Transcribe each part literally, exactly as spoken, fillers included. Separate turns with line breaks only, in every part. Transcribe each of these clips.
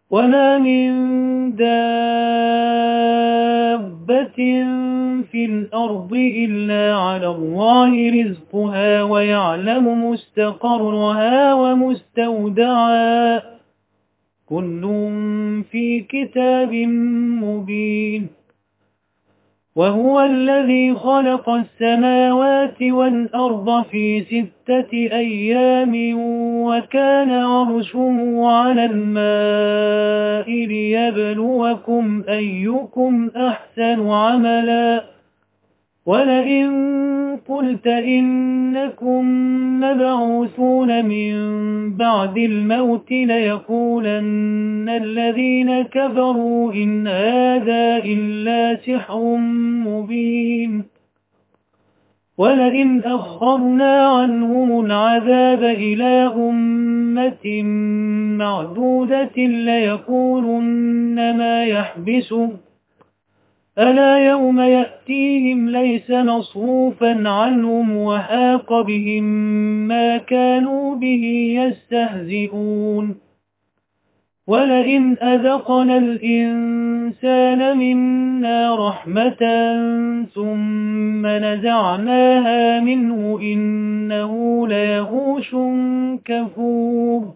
وما من دابة في الأرض إلا على الله رزقها ويعلم مستقرها ومستودعها كل في كتاب مبين. وهو الذي خلق السماوات والأرض في ستة أيام وكان عرشه على الماء ليبلوكم أيكم أحسن عملا. ولئن قلت إنكم مبعوثون من بعد الموت ليقولن الذين كفروا إن هذا إلا سحر مبين. ولئن أخرنا عنهم العذاب إلى أمة معدودة ليقولن ما يحبسه ألا يوم يأتيهم ليس مصروفا عنهم وحاق بهم ما كانوا به يستهزئون. ولئن أذقنا الإنسان منا رحمة ثم نزعناها منه إنه ليغوش كفور.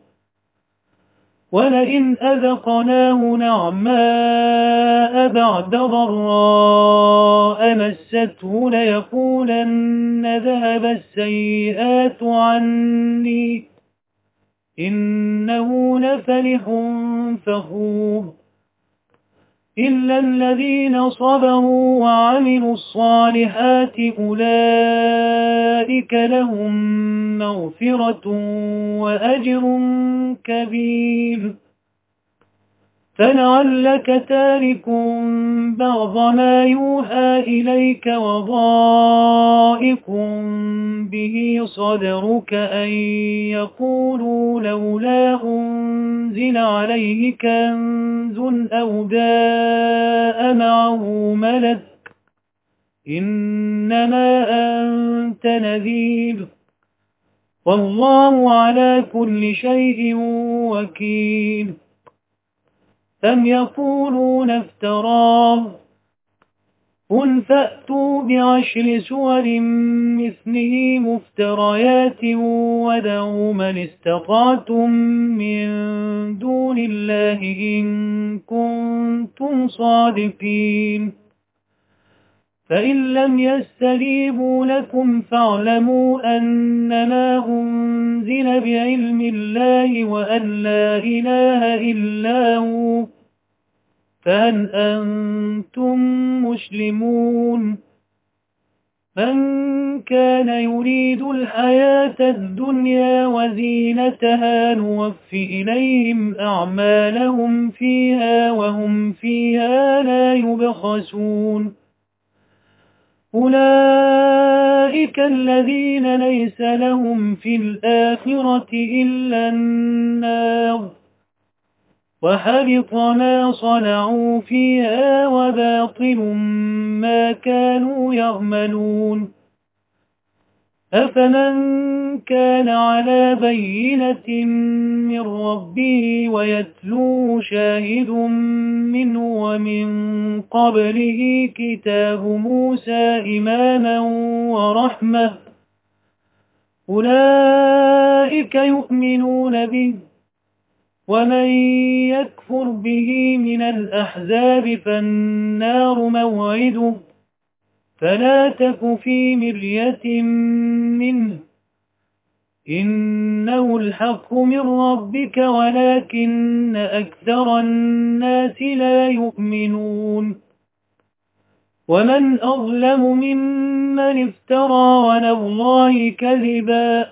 ولئن أذقناه نعماء بعد ضراء مسته ليقولن ذهب السيئات عني إنه لفرح فخور. إلا الذين صبروا وعملوا الصالحات أولئك لهم مغفرة وأجر كبير. فلعلك تارك بعض ما يوحى إليك وضائق به صدرك أن يقولوا لولا أنزل عليه كنز أو جاء معه ملك إنما أنت نذير والله على كل شيء وكيل. أم يقولون افتراه قل فأتوا بعشر سور مثله مفتريات ودعوا من استطعتم من دون الله إن كنتم صادقين. فإن لم يستجيبوا لكم فاعلموا أنما أنزل بعلم الله وأن لا إله إلا هو فهل أنتم مسلمون. من كان يريد الحياة الدنيا وزينتها نوفي إليهم أعمالهم فيها وهم فيها لا يبخسون. أولئك الذين ليس لهم في الآخرة إلا النار وحبط ما صنعوا فيها وباطل ما كانوا يعملون. أفمن كان على بينة من ربه ويتلوه شاهد منه ومن قبله كتاب موسى إماما ورحمة أولئك يؤمنون به. ومن يكفر به من الأحزاب فالنار موعده فلا تك في مرية منه إنه الحق من ربك ولكن أكثر الناس لا يؤمنون. ومن أظلم ممن افترى على الله كذبا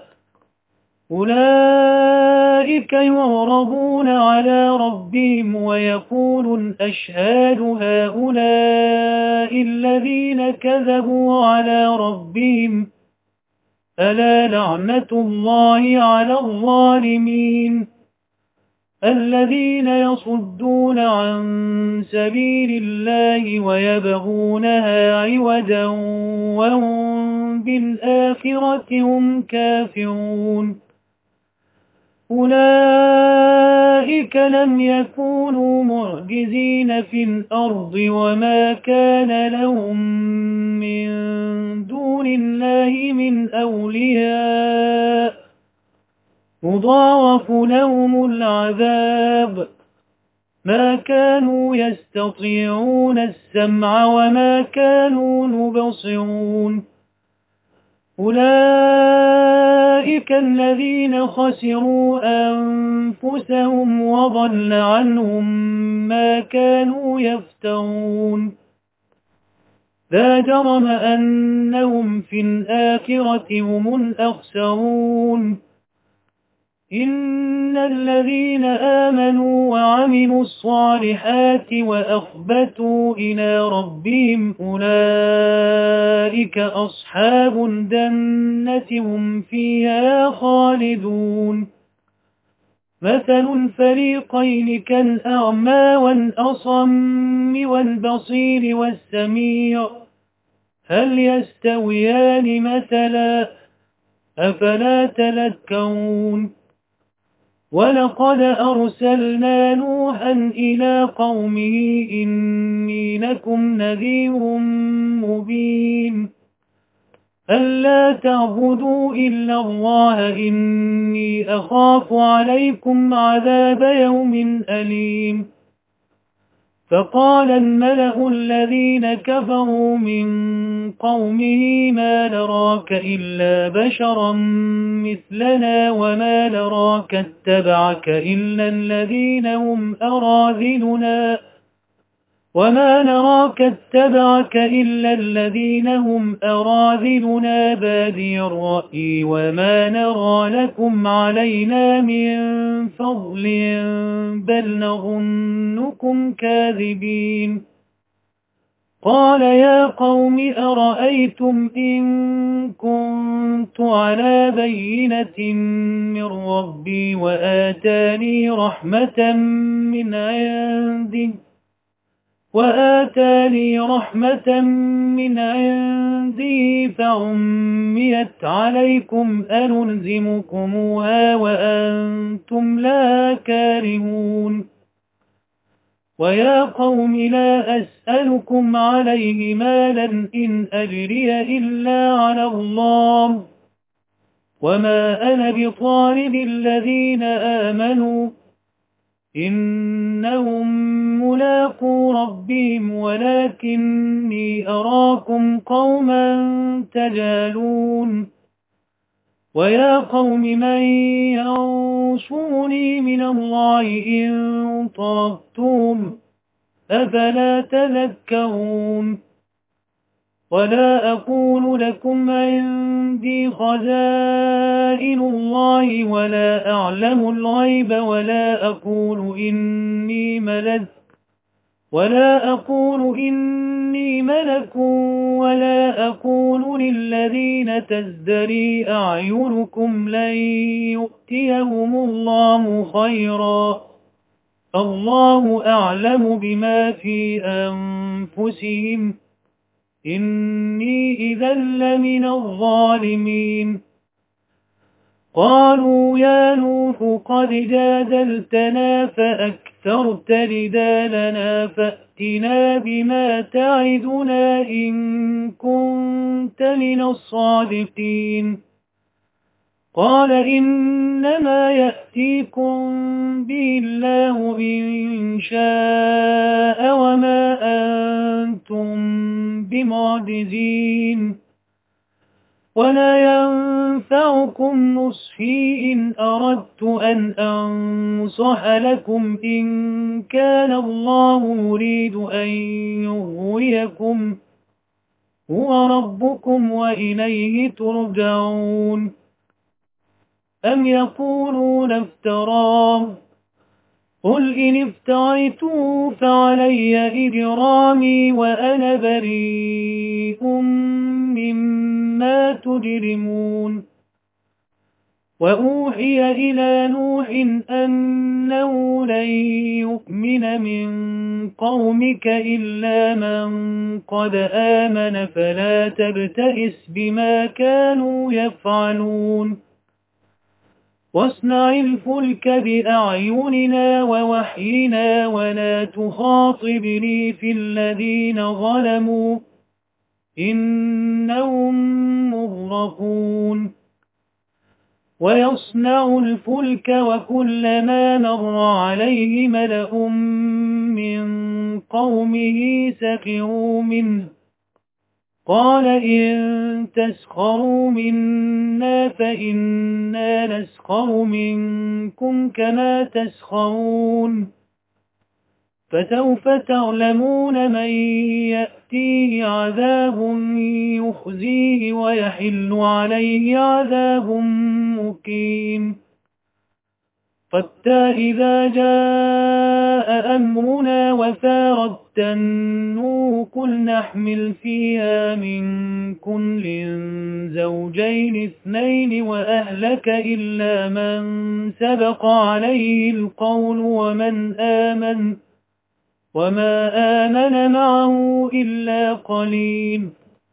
أولئك يعرضون على ربهم ويقول الأشهاد هؤلاء الذين كذبوا على ربهم ألا لعنة الله على الظالمين الذين يصدون عن سبيل الله ويبغونها عوجا وهم بالآخرة هم كافرون. أولئك لم يكونوا معجزين في الأرض وما كان لهم من دون الله من أولياء يضاعف لهم العذاب ما كانوا يستطيعون السمع وما كانوا يبصرون أولئك الذين خسروا أنفسهم وضل عنهم ما كانوا يفترون لا جرم أنهم في الآخرة هم الأخسرون إن الذين آمنوا وعملوا الصالحات وأخبتوا إلى ربهم أولئك أصحاب الجنة هم فيها خالدون مثل الفريقين كالأعمى والأصم والبصير والسميع هل يستويان مثلا أفلا تذكرون ولقد أرسلنا نوحا إلى قومه إني لكم نذير مبين ألا تعبدوا إلا الله إني أخاف عليكم عذاب يوم أليم فقال الملأ الذين كفروا من قومه ما نراك إلا بشرا مثلنا وما نراك اتبعك إلا الذين هم أراذلنا وما نراك اتبعك إلا الذين هم أراذلنا بادي الرأي وما نرى لكم علينا من فضل بل نظنكم كاذبين قال يا قوم أرأيتم إن كنت على بينة من ربي وآتاني رحمة من عنده وآتاني رحمة من عندي فعميت عليكم أنلزمكموها وأنتم لا كارهون ويا قوم لا أسألكم عليه مالا إن أجري إلا على الله وما أنا بطارد الذين آمنوا إنهم ملاقو ربهم ولكني أراكم قوما تجهلون ويا قوم من ينصرني من الله إن طردتم أفلا تذكرون ولا أقول لكم عندي خزائن الله ولا أعلم الغيب ولا أقول إني ملك ولا أقول إني ملك ولا أقول للذين تزدري أعينكم لن يؤتيهم الله خيرا الله أعلم بما في أنفسهم إني إذا لمن الظالمين قالوا يا نوح قد جادلتنا فأكثرت جدالنا فأتنا بما تعدنا إن كنت من الصادقين قال إنما يأتيكم به الله إن شاء وما أنتم بمعجزين ولا ينفعكم نصحي إن أردت أن أنصح لكم إن كان الله يريد أن يغويكم هو ربكم وإليه ترجعون أم يقولون افتراه قل إن افتريته فعلي إجرامي وأنا بريء مما تجرمون وأوحي إلى نوح أنه لن يؤمن من قومك إلا من قد آمن فلا تبتئس بما كانوا يفعلون واصنع الفلك بأعيننا ووحينا ولا تخاطبني في الذين ظلموا إنهم مغرقون ويصنع الفلك وكلما مر عليه ملأ من قومه سخروا منه قال إن تسخروا منا فإنا نسخر منكم كما تسخرون فسوف تعلمون من يأتيه عذاب يخزيه ويحل عليه عذاب مقيم حتى إذا جاء أمرنا وفارت النور قل نحمل فيها من كل زوجين اثنين وأهلك إلا من سبق عليه القول ومن آمن وما آمن معه إلا قليل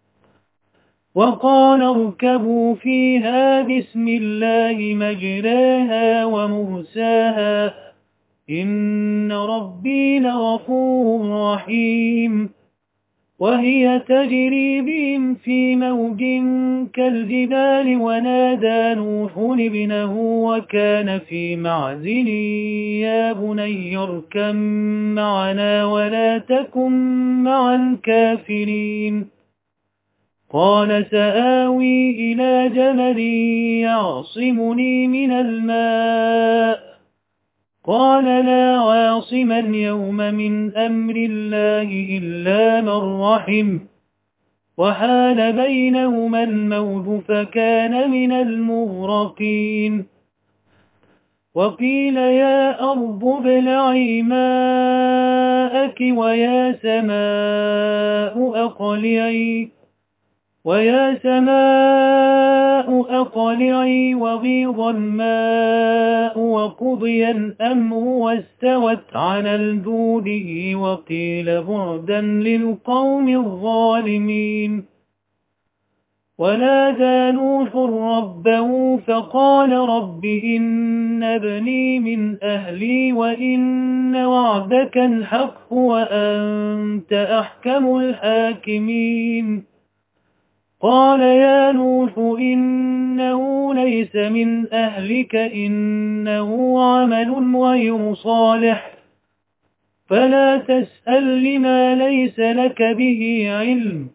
وقال اركبوا فيها بسم الله مجراها ومرساها إن ربي لغفور رحيم وهي تجري بهم في موج كالجبال ونادى نوح ابنه وكان في معزل يا بني اركب معنا ولا تكن مع الكافرين قال سآوي إلى جبل يعصمني من الماء قال لا عاصم اليوم من أمر الله إلا من رحم وحال بينهما الموج فكان من المغرقين وقيل يا أرض ابلعي ماءك ويا سماء أقلعي ويا سماء أقلعي وغيض الماء وقضي الأمر واستوت على الجود وقيل بعدا للقوم الظالمين ونادى نوح ربه فقال رب إن ابني من أهلي وإن وعدك الحق وأنت أحكم الحاكمين قال يا نوح إنه ليس من أهلك إنه عمل غير صالح فلا تسأل لما ليس لك به علم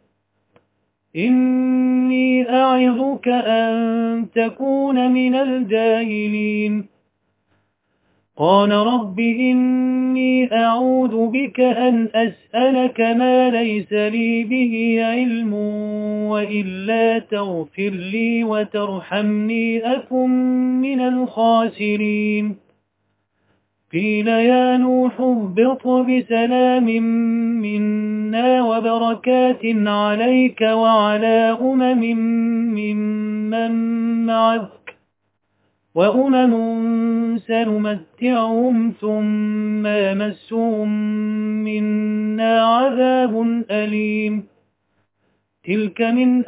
إني أعظك أن تكون من الجاهلين قال رب إني أعوذ بك أن أسألك ما ليس لي به علم وإلا تغفر لي وترحمني أكن من الخاسرين قيل يا نوح اهبط بسلام منا وبركات عليك وعلى أمم ممن معك وأمم سنمتعهم ثم يمسهم منا عذاب أليم تلك من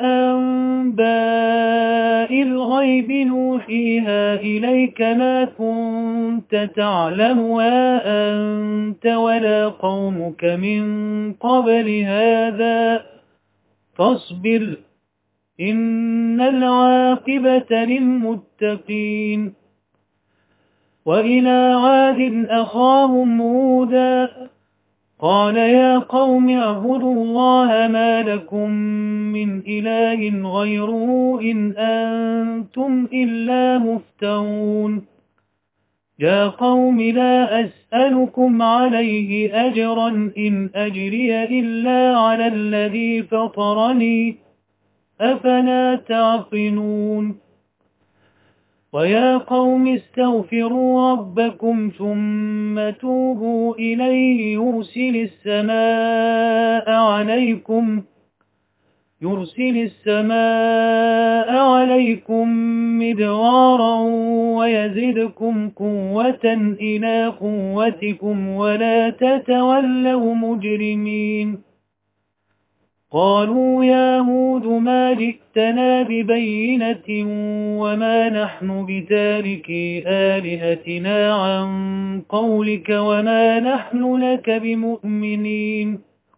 أنباء الغيب نوحيها إليك ما كنت تعلمها أنت ولا قومك من قبل هذا فاصبر إن العاقبة للمتقين وإلى عاد أخاهم هودا قال يا قوم اعبدوا الله ما لكم من إله غيره إن أنتم إلا مفترون يا قوم لا أسألكم عليه أجرا إن أجري إلا على الذي فطرني أفلا تعقلون ويا قوم استغفروا ربكم ثم توبوا إليه يرسل السماء عليكم يرسل السماء عليكم مدرارا ويزدكم قوة إلى قوتكم ولا تتولوا مجرمين قالوا يا هود ما جئتنا ببينة وما نحن بتاركي آلهتنا عن قولك وما نحن لك بمؤمنين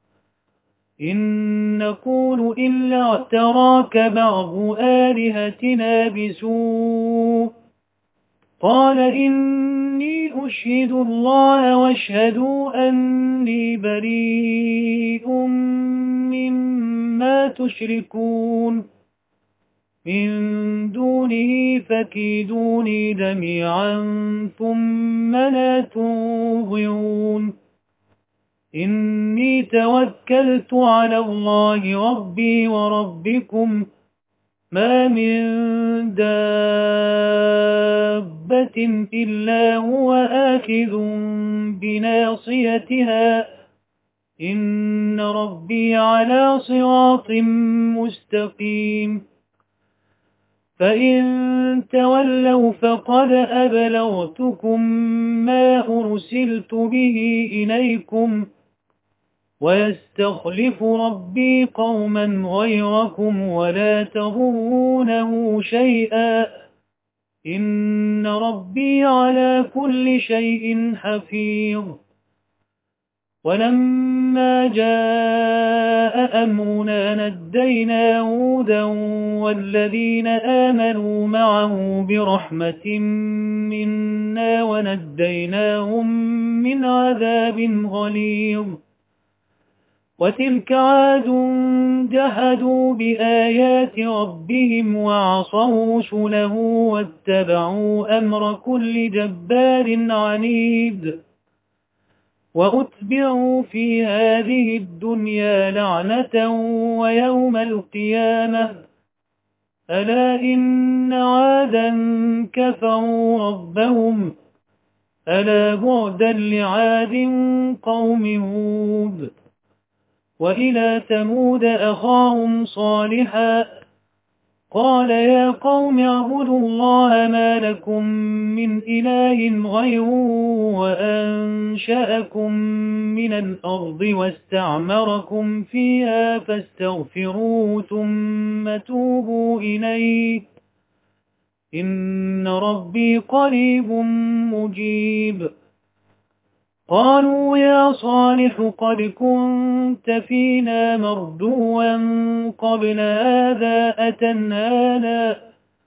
إن نقول إلا اعتراك بعض آلهتنا بسوء قال إني أشهد الله واشهدوا أني بريء مما تشركون من دونه فكيدوني جميعا ثم لا تنظرون إني توكلت على الله ربي وربكم ما من دابة إلا هو آخذ بناصيتها إن ربي على صراط مستقيم فإن تولوا فقد أبلغتكم ما أرسلت به إليكم ويستخلف ربي قوما غيركم ولا تضرونه شيئا إن ربي على كل شيء حفيظ ولما جاء أمرنا نجينا هودا والذين آمنوا معه برحمة منا ونجيناهم من عذاب غليظ وتلك عاد جحدوا بآيات ربهم وعصوا رسله واتبعوا أمر كل جبار عنيد وأتبعوا في هذه الدنيا لعنة ويوم القيامة ألا إن عادا كفروا ربهم ألا بعدا لعاد قوم هود وإلى ثمود أخاهم صالحا قال يا قوم اعبدوا الله ما لكم من إله غيره وأنشأكم من الأرض واستعمركم فيها فاستغفروه ثم توبوا إليه إن ربي قريب مجيب قالوا يا صالح قد كنت فينا مردوا قبل هذا أتنهانا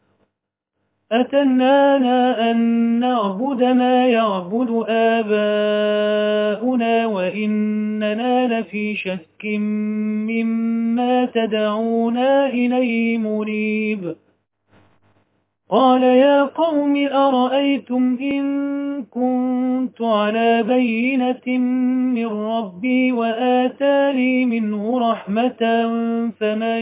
أتنهانا أن نعبد ما يعبد آباؤنا وإننا لفي شك مما تدعونا إليه مريب قال يا قوم أرأيتم إن كنت على بينة من ربي وآتاني منه رحمة فمن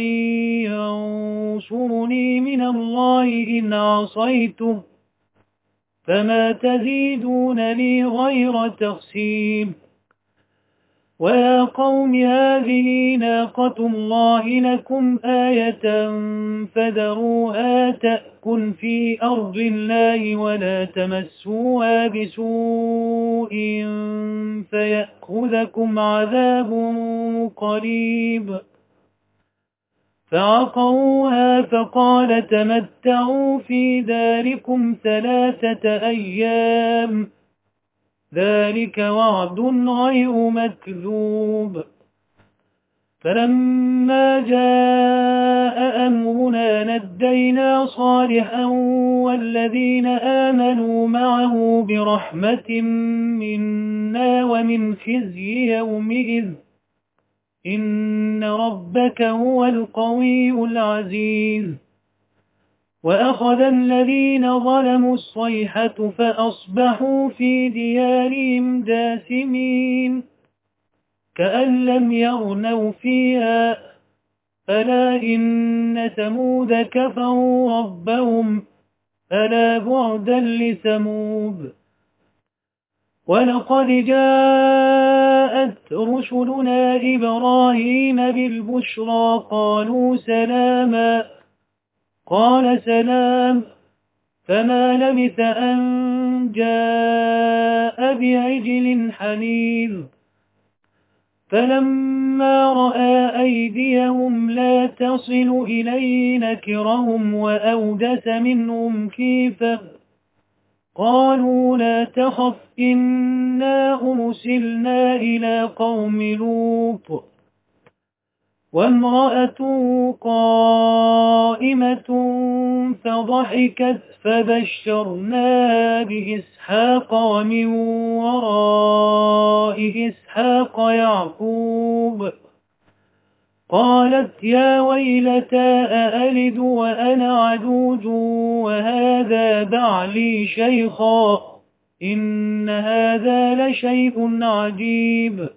ينصرني من الله إن عصيته فما تزيدون لي غير تخسيب ويا قوم هذه ناقة الله لكم آية فذروها تأكل في أرض الله ولا تمسوها بسوء فيأخذكم عذاب قريب فعقروها فقال تمتعوا في داركم ثلاثة أيام ذلك وعد غير مكذوب فلما جاء أمرنا نجينا صالحا والذين آمنوا معه برحمة منا ومن خزي يومئذ إن ربك هو القوي العزيز وأخذ الذين ظلموا الصيحة فأصبحوا في ديارهم جاثمين كأن لم يغنوا فيها ألا إن ثمود كفروا ربهم ألا بعدا لثمود ولقد جاءت رسلنا إبراهيم بالبشرى قالوا سلاما قال سلام فما لبث أن جاء بعجل حنيذ فلما رأى أيديهم لا تصل إليه نكرهم وأوجس منهم خيفة قالوا لا تخف إنا أرسلنا إلى قوم لوط وامرأته قائمة فضحكت فبشرناها بإسحاق ومن وراء إسحاق يعقوب قالت يا ويلتى أألد وأنا عجوز وهذا بعلي شيخا إن هذا لشيء عجيب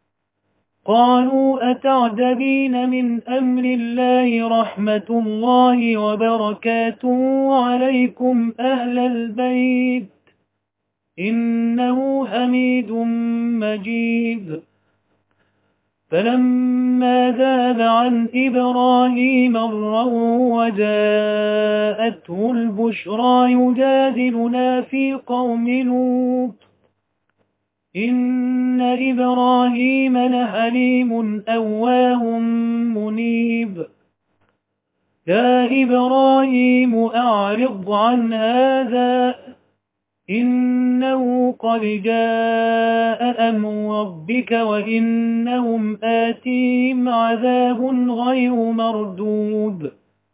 قالوا أتعجبين من أمر الله رحمة الله وبركاته عليكم أهل البيت إنه حميد مجيد فلما ذاب عن إبراهيم الروع وجاءته البشرى يجادلنا في قوم لوط إن إبراهيم لحليم أواه منيب يا إبراهيم أعرض عن هذا إنه قد جاء أمر ربك وإنهم آتيهم عذاب غير مردود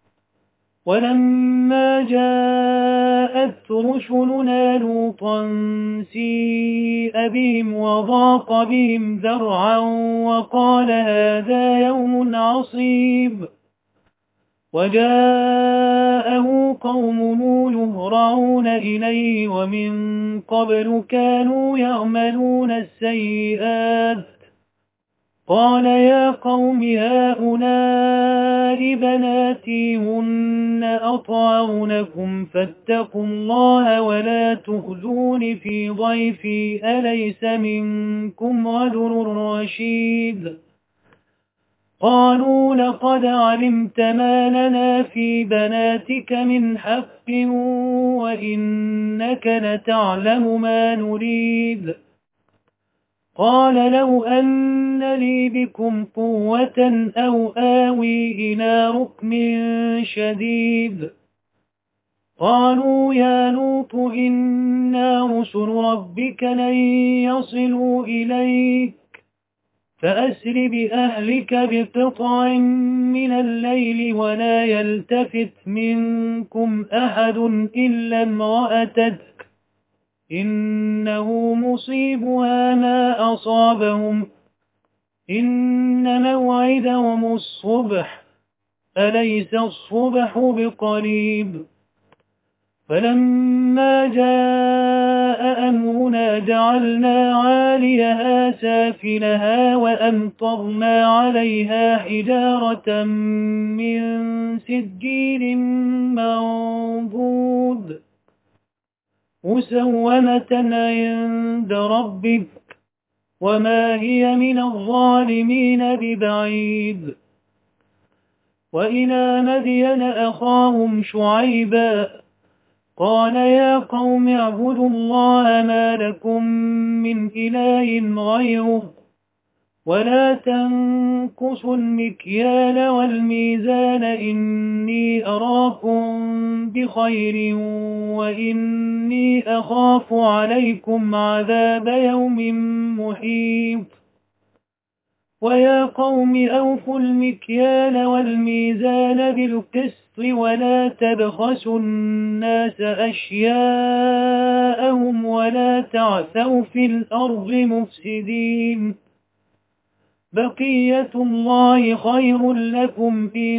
ولما جاءت رسلنا لوطا سيء بهم وضاق بهم ذرعا وقال هذا يوم عصيب وجاءه قومه يهرعون إليه ومن قبل كانوا يعملون السيئات قال يا قوم هؤلاء بناتي هن أطهر لكم فاتقوا الله ولا تخزون في ضيفي أليس منكم رجل رشيد قالوا لقد علمت ما لنا في بناتك من حق وإنك لتعلم ما نريد قال لو أن لي بكم قوة أو آوي إلى ركن شديد قالوا يا لوط إنا رسل ربك لن يصلوا إليك فأسر بأهلك بقطع من الليل ولا يلتفت منكم أحد إلا امرأتك إنه مصيبها ما أصابهم إن موعدهم الصبح أليس الصبح بقريب فلما جاء أمرنا جعلنا عاليها سافلها وأمطرنا عليها حجارة من سجيل منضود مسومة عند ربك وما هي من الظالمين ببعيد وإلى مدين أخاهم شعيبا قال يا قوم اعبدوا الله ما لكم من إله غيره ولا تنقصوا المكيال والميزان إني أراكم بخير وإني أخاف عليكم عذاب يوم محيط ويا قوم أوفوا المكيال والميزان بالقسط ولا تبخسوا الناس أشياءهم ولا تعثوا في الأرض مفسدين بقية الله خير لكم إن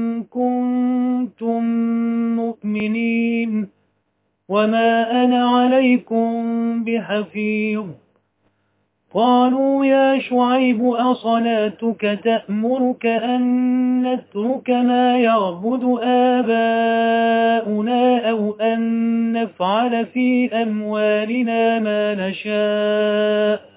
كنتم مؤمنين وما أنا عليكم بحفيظ قالوا يا شعيب أصلاتك تأمرك أن نترك ما يعبد آباؤنا أو أن نفعل في أموالنا ما نشاء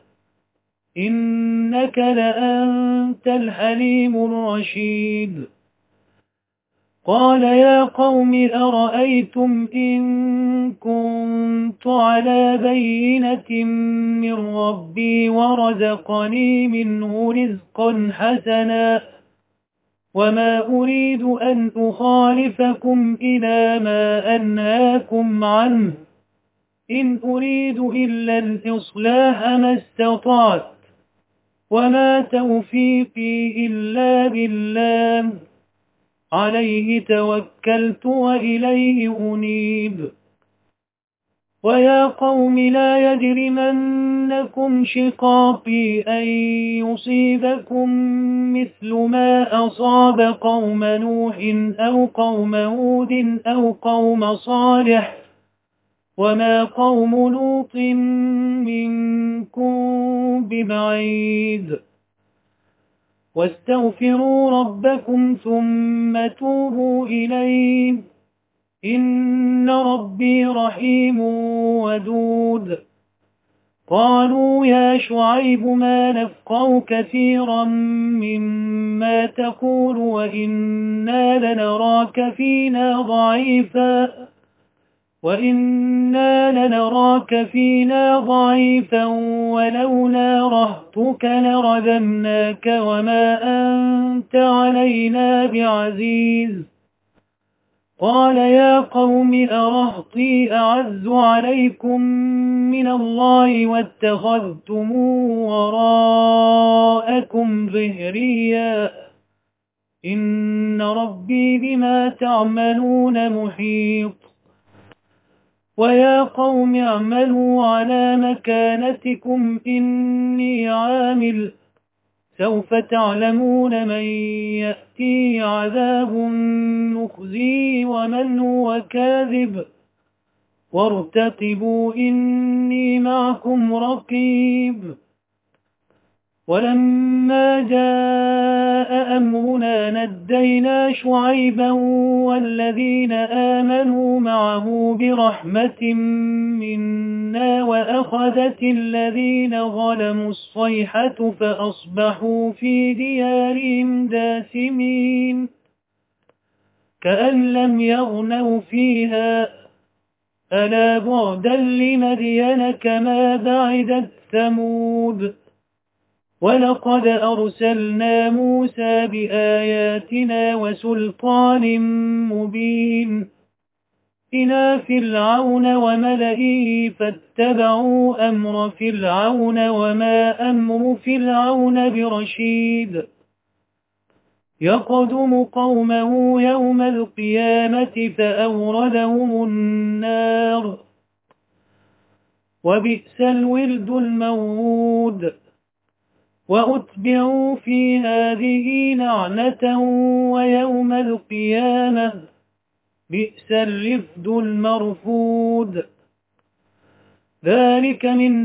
إنك لأنت الحليم الرشيد قال يا قوم أرأيتم إن كنت على بينة من ربي ورزقني منه رزقا حسنا وما أريد أن أخالفكم إلى ما أنهاكم عنه إن أريد إلا الإصلاح ما استطعت وما توفيقي إلا بالله عليه توكلت وإليه أنيب ويا قوم لا يجرمنكم شقاقي أن يصيبكم مثل ما أصاب قوم نوح أو قوم هود أو قوم صالح وما قوم لوط منكم ببعيد واستغفروا ربكم ثم توبوا إليه إن ربي رحيم ودود قالوا يا شعيب ما نفقه كثيرا مما تقول وإنا لنراك فينا ضعيفا وإنا لنراك فينا ضعيفا ولولا رهتك لرجمناك وما أنت علينا بعزيز قال يا قوم أرهطي أعز عليكم من الله واتخذتموه وراءكم ظهريا إن ربي بما تعملون محيط ويا قوم اعملوا على مكانتكم إني عامل سوف تعلمون من يأتي عذاب مخزي ومن هو كاذب وارتقبوا إني معكم رقيب ولما جاء أمرنا نجينا شعيبا والذين آمنوا معه برحمة منا وأخذت الذين ظلموا الصيحة فأصبحوا في ديارهم داسمين كأن لم يغنوا فيها ألا بعدا لمدين كما بعدت ثمود ولقد أرسلنا موسى بآياتنا وسلطان مبين إلى فرعون وملئه فاتبعوا أمر فرعون وما أمر فرعون برشيد يقدم قومه يوم القيامة فأوردهم النار وبئس الورد المورود وأتبعوا في هذه لعنة ويوم القيامة بئس الرفد المرفود ذلك من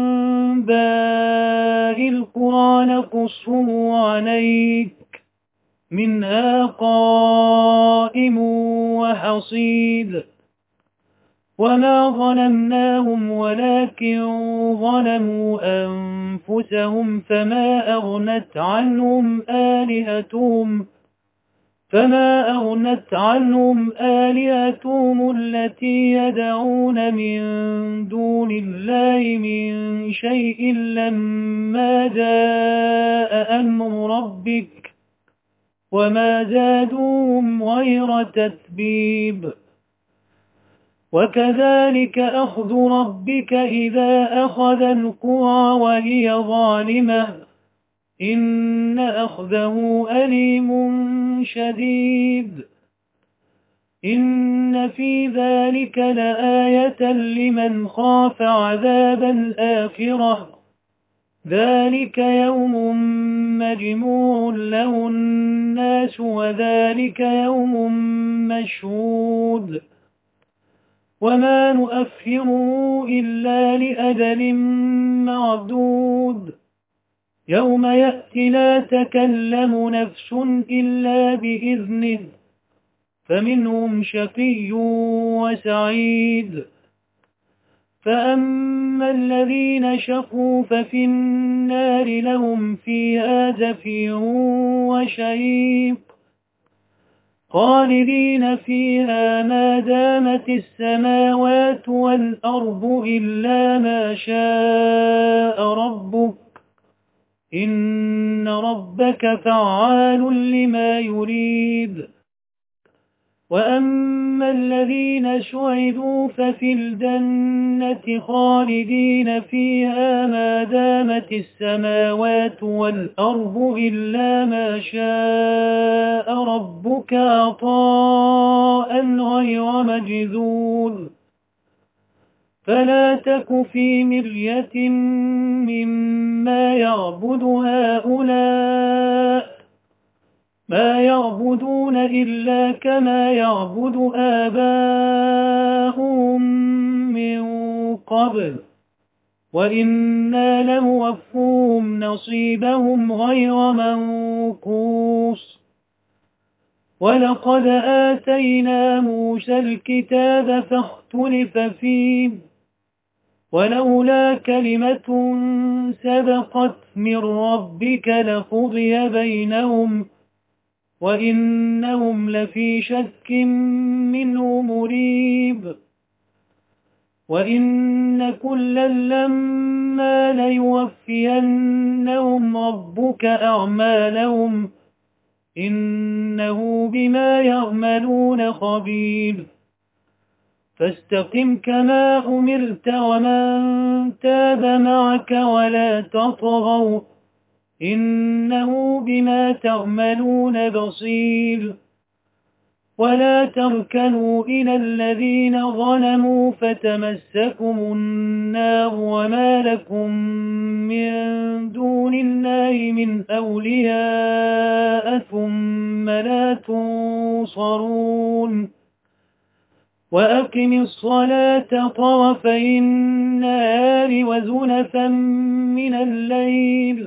أنباء القرى نقصه عليك منها قائم وحصيد وما ظلمناهم ولكن ظلموا أنفسهم فما أغنت عنهم آلهتهم فما أغنت عنهم آلهتهم التي يدعون من دون الله من شيء لما جاء أمر ربك وما زادوهم غير تتبيب وكذلك أخذ ربك إذا أخذ القرى وهي ظالمة إن أخذه أليم شديد إن في ذلك لآية لمن خاف عذاب الآخرة ذلك يوم مجموع له الناس وذلك يوم مشهود وما نؤخره إلا لأجل معدود يوم يأتي لا تكلم نفس إلا بإذنه فمنهم شقي وسعيد فأما الذين شقوا ففي النار لهم فيها زفير وشهيق خالدين فيها ما دامت السماوات والأرض إلا ما شاء ربك إن ربك فعال لما يريد. وأما الذين سعدوا ففي الجنة خالدين فيها ما دامت السماوات والأرض إلا ما شاء ربك عطاء غير مجذول. فلا تك في مرية مما يعبد هؤلاء ما يعبدون إلا كما يعبد آباؤهم من قبل وإنا لنوفوهم نصيبهم غير منقوص. ولقد آتينا موسى الكتاب فاختلف فيه ولولا كلمة سبقت من ربك لقضي بينهم وإنهم لفي شك منه مريب. وإن كلا لما ليوفينهم ربك أعمالهم إنه بما يعملون خبير. فاستقم كما أمرت ومن تاب معك ولا تطغوا إنه بما تعملون بصير. ولا تركنوا إلى الذين ظلموا فتمسكم النار وما لكم من دون الله من أولياء ثم لا تنصرون. وأقم الصلاة طرفي النهار وزلفا من الليل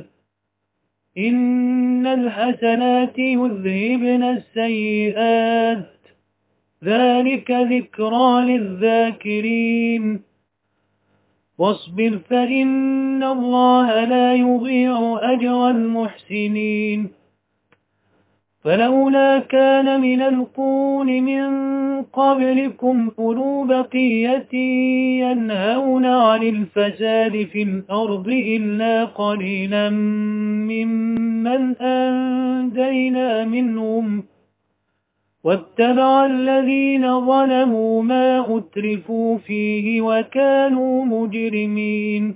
إن الحسنات يذهبن السيئات ذلك ذكرى للذاكرين. واصبر فإن الله لا يضيع أجر المحسنين. فلولا كان من القرون من قبلكم أولو بقية ينهون عن الفساد في الأرض إلا قليلا ممن أنجينا منهم واتبع الذين ظلموا ما أترفوا فيه وكانوا مجرمين.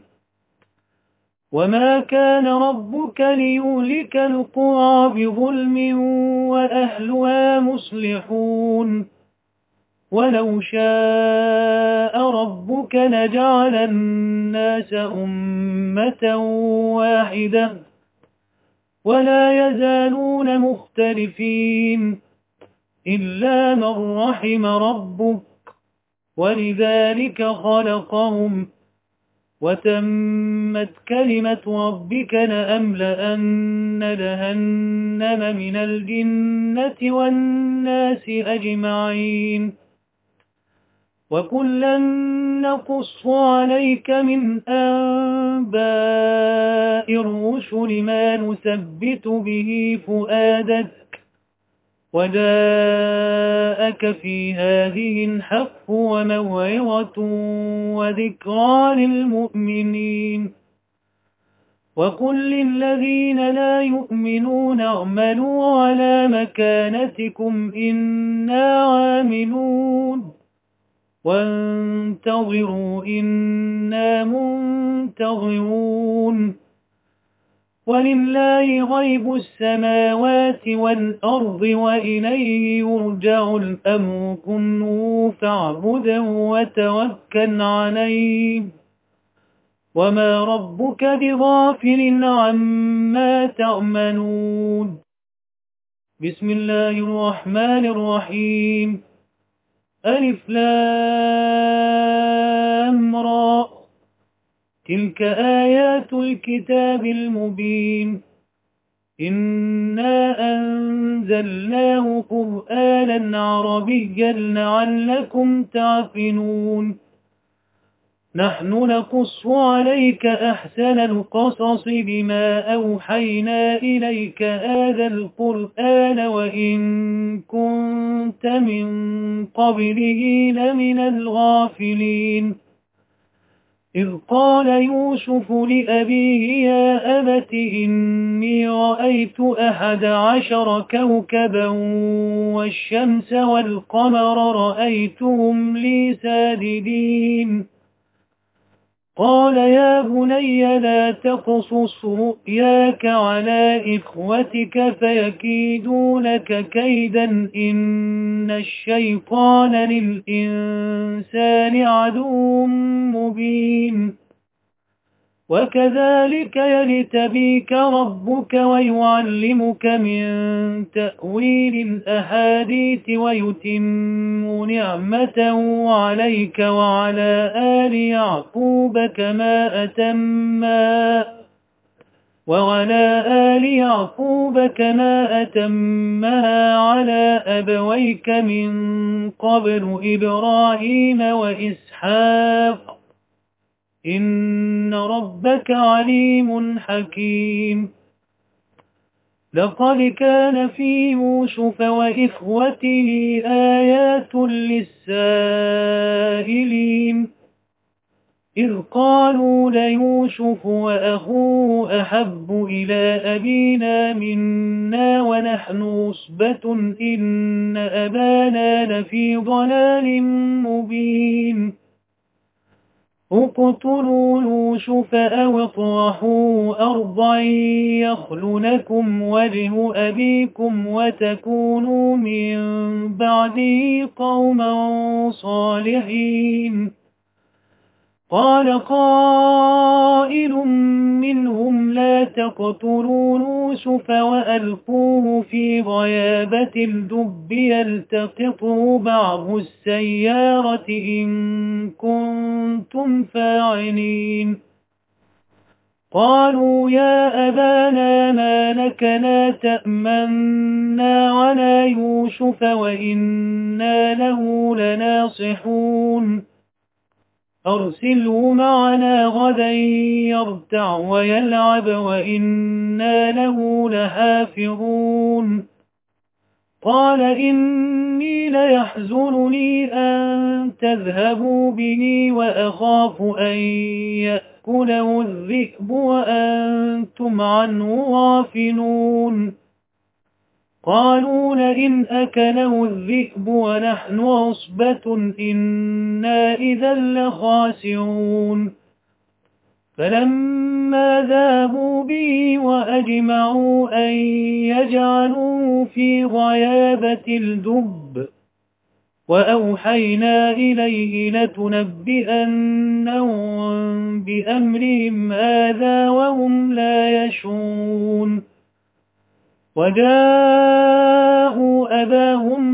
وما كان ربك ليهلك القرى بظلم وأهلها مصلحون. ولو شاء ربك لجعل الناس أمة واحدة ولا يزالون مختلفين إلا من رحم ربك ولذلك خلقهم وتمت كلمة ربك لأملأن جهنم من الجنة والناس أجمعين. وكلا نقص عليك من أنباء الرسل ما نثبت به فؤادك وجاءك في هذه الحق وموعظة وذكرى للمؤمنين. وقل للذين لا يؤمنون اعملوا على مكانتكم إنا عاملون وانتظروا إنا منتظرون. ولله غيب السماوات والأرض وإليه يرجع الأمر كله فاعبده وتوكل عليه وما ربك بغافل عما تعملون. بسم الله الرحمن الرحيم. ألف لام را تلك آيات الكتاب المبين إنا أنزلناه قرآنا عربيا لعلكم تعقلون. نحن نقص عليك أحسن القصص بما أوحينا إليك هذا القرآن وإن كنت من قبله لمن الغافلين. إذ قال يوسف لأبيه يا أبت إني رأيت أحد عشر كوكبا والشمس والقمر رأيتهم لي ساجدين. قال يا بني لا تقصص رؤياك على إخوتك فيكيدوا لك كيدا إن الشيطان للإنسان عدو مبين. وكذلك يجتبيك ربك ويعلمك من تأويل الأحاديث ويتم نعمته عليك وعلى آل يعقوب كما أتمها وعلى آل يعقوب كما أتمها على أبويك من قبل إبراهيم وإسحاق إن ربك عليم حكيم. لقد كان في يوسف وإخوته آيات للسائلين إذ قالوا ليوسف وأخوه أحب إلى أبينا منا ونحن عصبة إن أبانا لفي ضلال مبين. اقتلوا يوسف أو اطرحوه أرضا يخل لكم وجه أبيكم وتكونوا من بعده قوما صالحين. قال قائل منهم لا تقتلوا يوسف وألقوه في غيابة الجب يلتقطه بعض السيارة إن كنتم فاعلين. قالوا يا أبانا ما لك لا تأمنا على يوسف وإنا له لناصحون. أرسله معنا غدا يرتع ويلعب وإنا له لحافظون. قال إني ليحزنني أن تذهبوا به وأخاف أن يأكله الذئب وأنتم عنه غافلون. قالوا لئن أكله الذئب ونحن عصبة إنا إذا لخاسرون. فلما ذهبوا به وأجمعوا أن يجعلوه في غيابة الجب وأوحينا إليه لتنبئنهم بأمرهم هذا وهم لا يشعرون. وجاءوا أباهم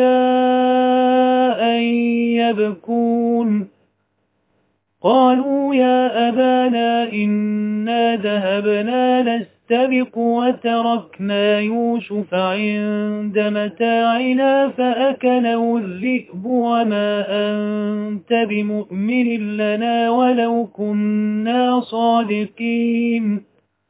عشاء يبكون. قالوا يا أبانا إنا ذهبنا نستبق وتركنا يوسف عند متاعنا فأكله الذئب وما أنت بمؤمن لنا ولو كنا صادقين.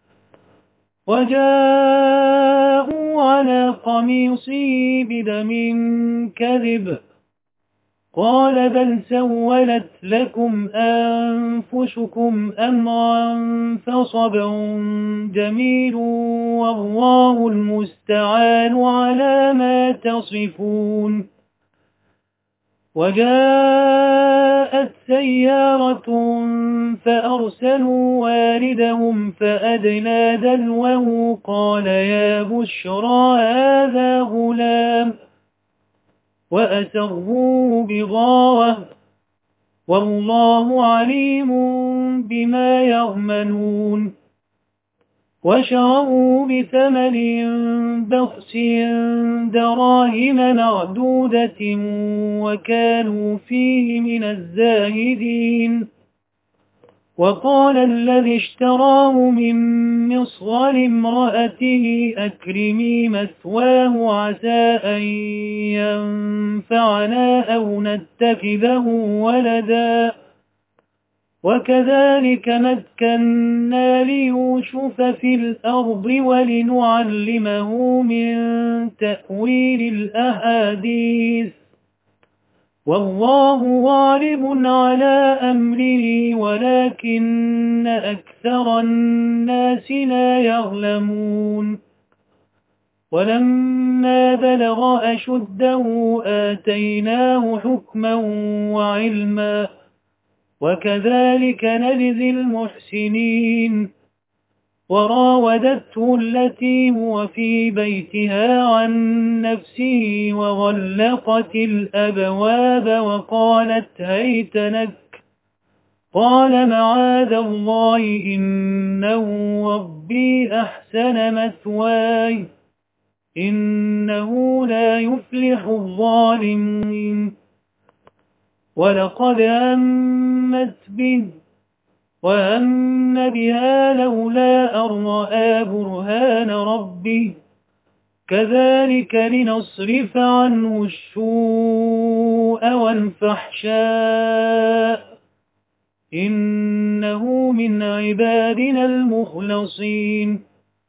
وجاءوا على قميصه بدم كذب. قال بل سولت لكم أنفسكم أمرا فصبر جميل والله المستعان على ما تصفون. وجاءت سيارة فأرسلوا واردهم فأدلى دلوه قال يا بشرى هذا غلام وأسروه بضاعة والله عليم بما يعملون. وشروا بثمن بخس دراهم معدودة وكانوا فيه من الزاهدين. وقال الذي اشتراه من مصر لامرأته أكرمي مثواه عسى أن ينفعنا أو نتخذه ولدا وكذلك مكنا ليوسف في الأرض ولنعلمه من تأويل الأحاديث والله غالب على أمره ولكن أكثر الناس لا يعلمون ولما بلغ أشده آتيناه حكما وعلما وكذلك نجزي المحسنين وراودته التي هو في بيتها عن نفسه وغلقت الأبواب وقالت هيت لك قال معاذ الله إنه ربي أحسن مثواي إنه لا يفلح الظالمين ولقد همت به وهم بها لولا أن رأى برهان ربه كذلك لنصرف عنه السوء والفحشاء إنه من عبادنا المخلصين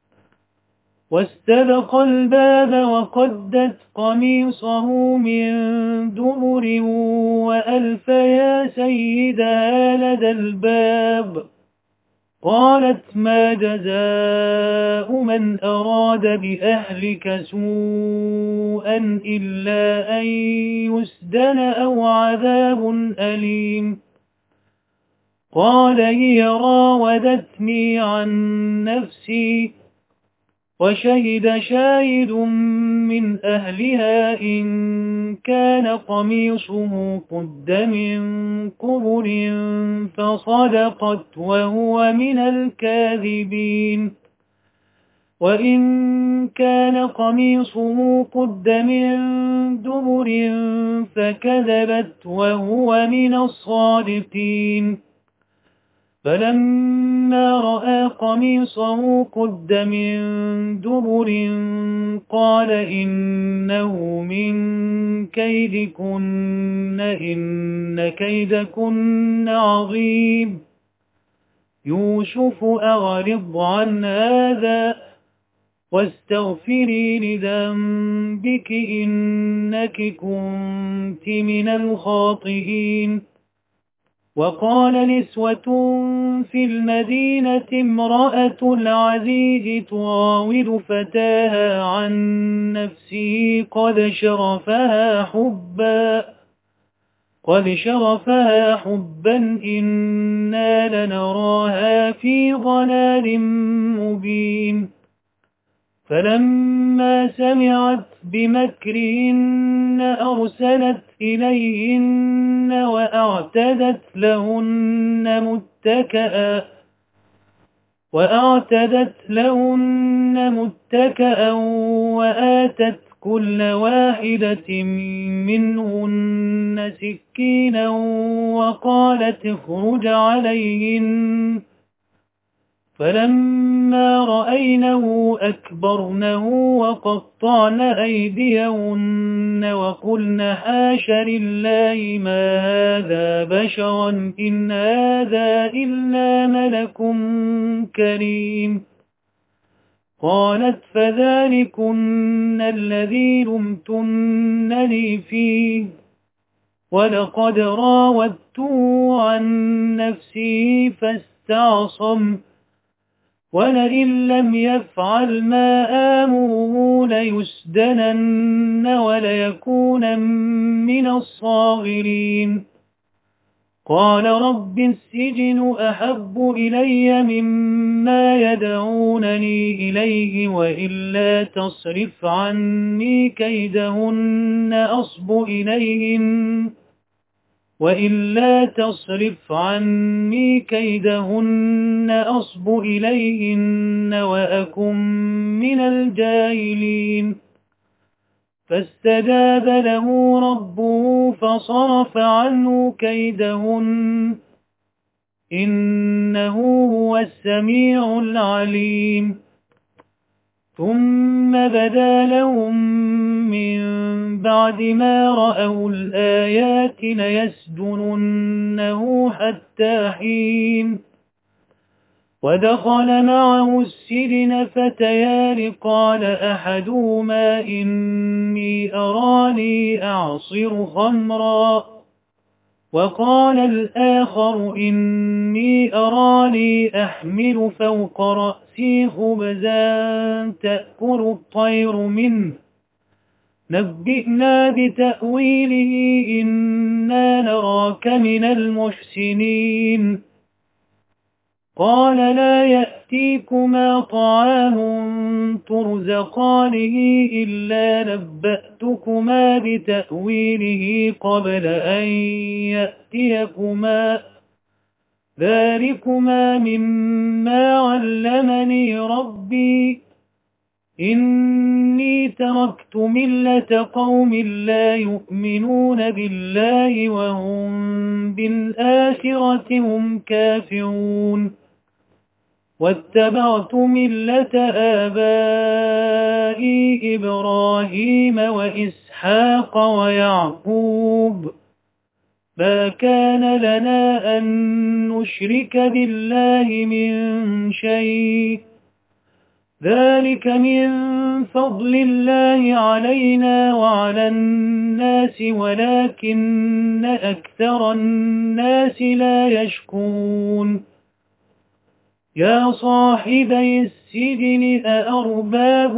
واستبق الباب وقدت قميصه من دبر وألف يا سيدها لدى الباب قالت ما جزاء من أراد بأهلك سوءا إلا أن يسدن أو عذاب أليم قال هي راودتني عن نفسي وشهد شاهد من أهلها إن كان قميصه قد من قبل فصدقت وهو من الكاذبين وإن كان قميصه قد من دبر فكذبت وهو من الصادقين فلما رأى قميصه قد من دبر قال إنه من كيدكن إن كيدكن عظيم يوسف أعرض عن هذا واستغفري لذنبك إنك كنت من الخاطئين وقال نسوة في المدينة امرأة العزيز تراود فتاها عن نفسه قد شرفها حبا قد شرفها حبا إنا لنراها في ضلال مبين فلما سمعت بمكرهن أرسلت إليهن وأعتدت لهن متكئا وأعتدت لهن متكئا وآتت كل واحدة منهن سكينا وقالت اخرج عليهن فلما رأينه أكبرنه وقطعن أيديهن وقلن حاش لله ما هذا بشرا إن هذا إلا ملك كريم قالت فذلكن الذي لمتنني فيه ولقد راودته عن نفسه فاستعصم ولئن لم يفعل ما آمره ليسجنن وليكون من الصاغرين قال رب السجن أحب إلي مما يدعونني إليه وإلا تصرف عني كيدهن أصب إليهن وإلا تصرف عني كيدهن أصب إليهن وأكن من الجاهلين فاستجاب له ربه فصرف عنه كيدهن إنه هو السميع العليم ثم بدا لهم من بعد ما رأوا الآيات ليسجننه حتى حين ودخل معه السجن فتيان قال أحدهما إني أراني أعصر خمرا وقال الآخر إني أراني أحمل فوق رأسي خبزا تأكل الطير منه نبئنا بتأويله إنا نراك من المحسنين قال لا يأتيكما طعام ترزقانه إلا نبأتكما بتأويله قبل أن يأتيكما ذلكما مما علمني ربي إني تركت ملة قوم لا يؤمنون بالله وهم بالآخرة هم كافرون واتبعت ملة آبائي إبراهيم وإسحاق ويعقوب ما كان لنا أن نشرك بالله من شيء ذلك من فضل الله علينا وعلى الناس ولكن أكثر الناس لا يشكرون يا صاحبي السجن أأرباب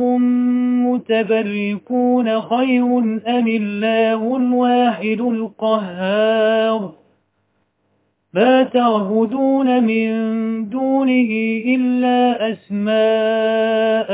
متفرقون خير أم الله الواحد القهار ما تعبدون من دونه إلا أسماء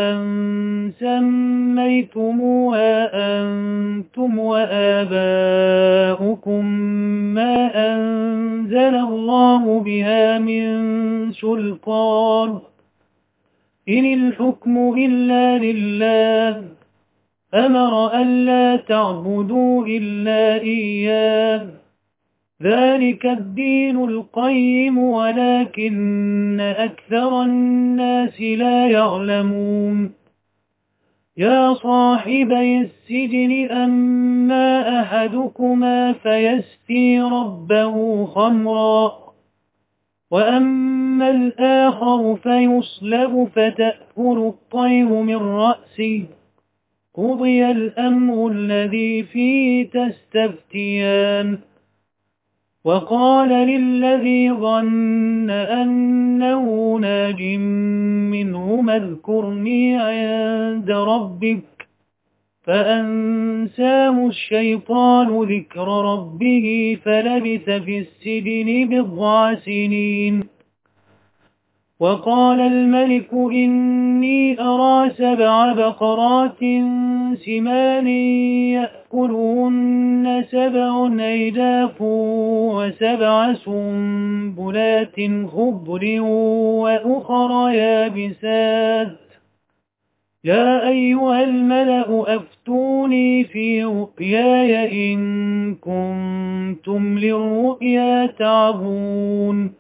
سميتموها أنتم وآباؤكم ما أنزل الله بها من سلطان إن الحكم إلا لله أمر ألا تعبدوا إلا إياه ذلك الدين القيم ولكن أكثر الناس لا يعلمون يا صاحبي السجن أما أحدكما فيسقي ربه خمرا وأما الآخر فيصلب فتأكل الطير من رأسه قضي الأمر الذي فيه تستفتيان وقال للذي ظن أنه ناج منهما اذكرني عند ربك فأنساه الشيطان ذكر ربه فلبث في السجن بضع سنين وقال الملك إني أرى سبع بقرات سمان يأكلهن سبع عجاف وسبع سنبلات خضر وأخر يابسات يا أيها الملأ أفتوني في رؤياي إن كنتم للرؤيا تعبون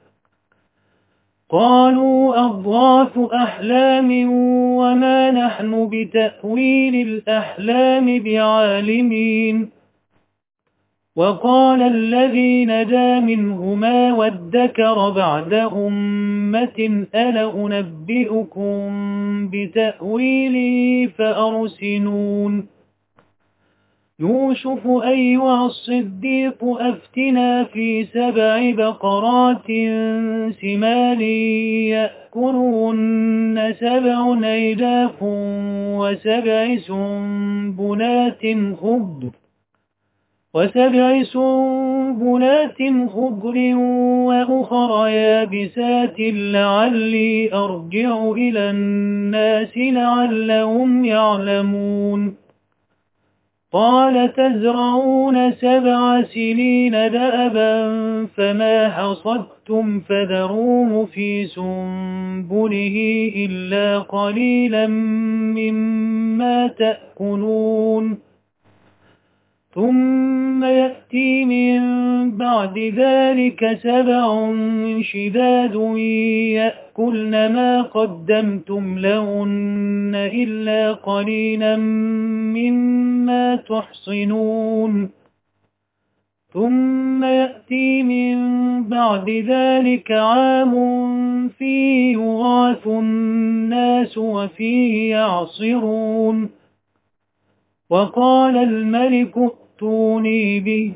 قالوا أضغاث أحلام وما نحن بتأويل الأحلام بعالمين وقال الذي نجا منهما وادكر بعد أمة أنا أنبئكم بتأويله فأرسلون يوسف أيها الصديق أفتنا في سبع بقرات سمان يأكلهن سبع عجاف وسبع سنبلات خضر وسبع سنبلات خضر وأخر يابسات لعلي أرجع إلى الناس لعلهم يعلمون قال تزرعون سبع سنين دأبا فما حصدتم فذروه في سنبله إلا قليلا مما تأكلون ثم يأتي من بعد ذلك سبع شداد يأكلن ما قدمتم لهن إلا قليلا مما تحصنون ثم يأتي من بعد ذلك عام فيه يغاث الناس وفيه يعصرون وقال الملك ائتوني به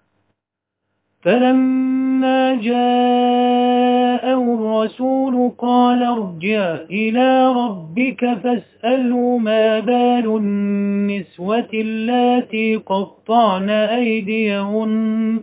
فلما جاءه الرسول قال ارجع إلى ربك فاسأله ما بال النسوة اللاتي قطعن أيديهن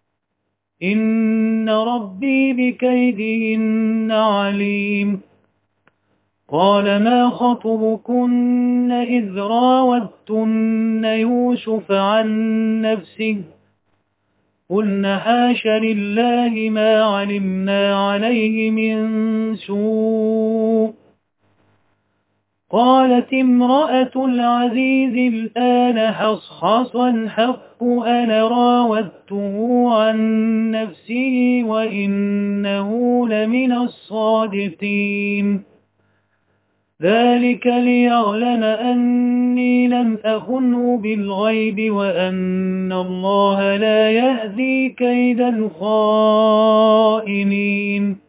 إن ربي بكيدهن عليم قال ما خطبكن إذ راوتن يوسف عن نفسه قلن حاش لله ما علمنا عليه من سوء قالت امرأة العزيز الآن حصحص الحق أنا راودته عن نفسه وإنه لمن الصادقين ذلك ليعلم أني لم أخنه بالغيب وأن الله لا يهدي كيد الخائنين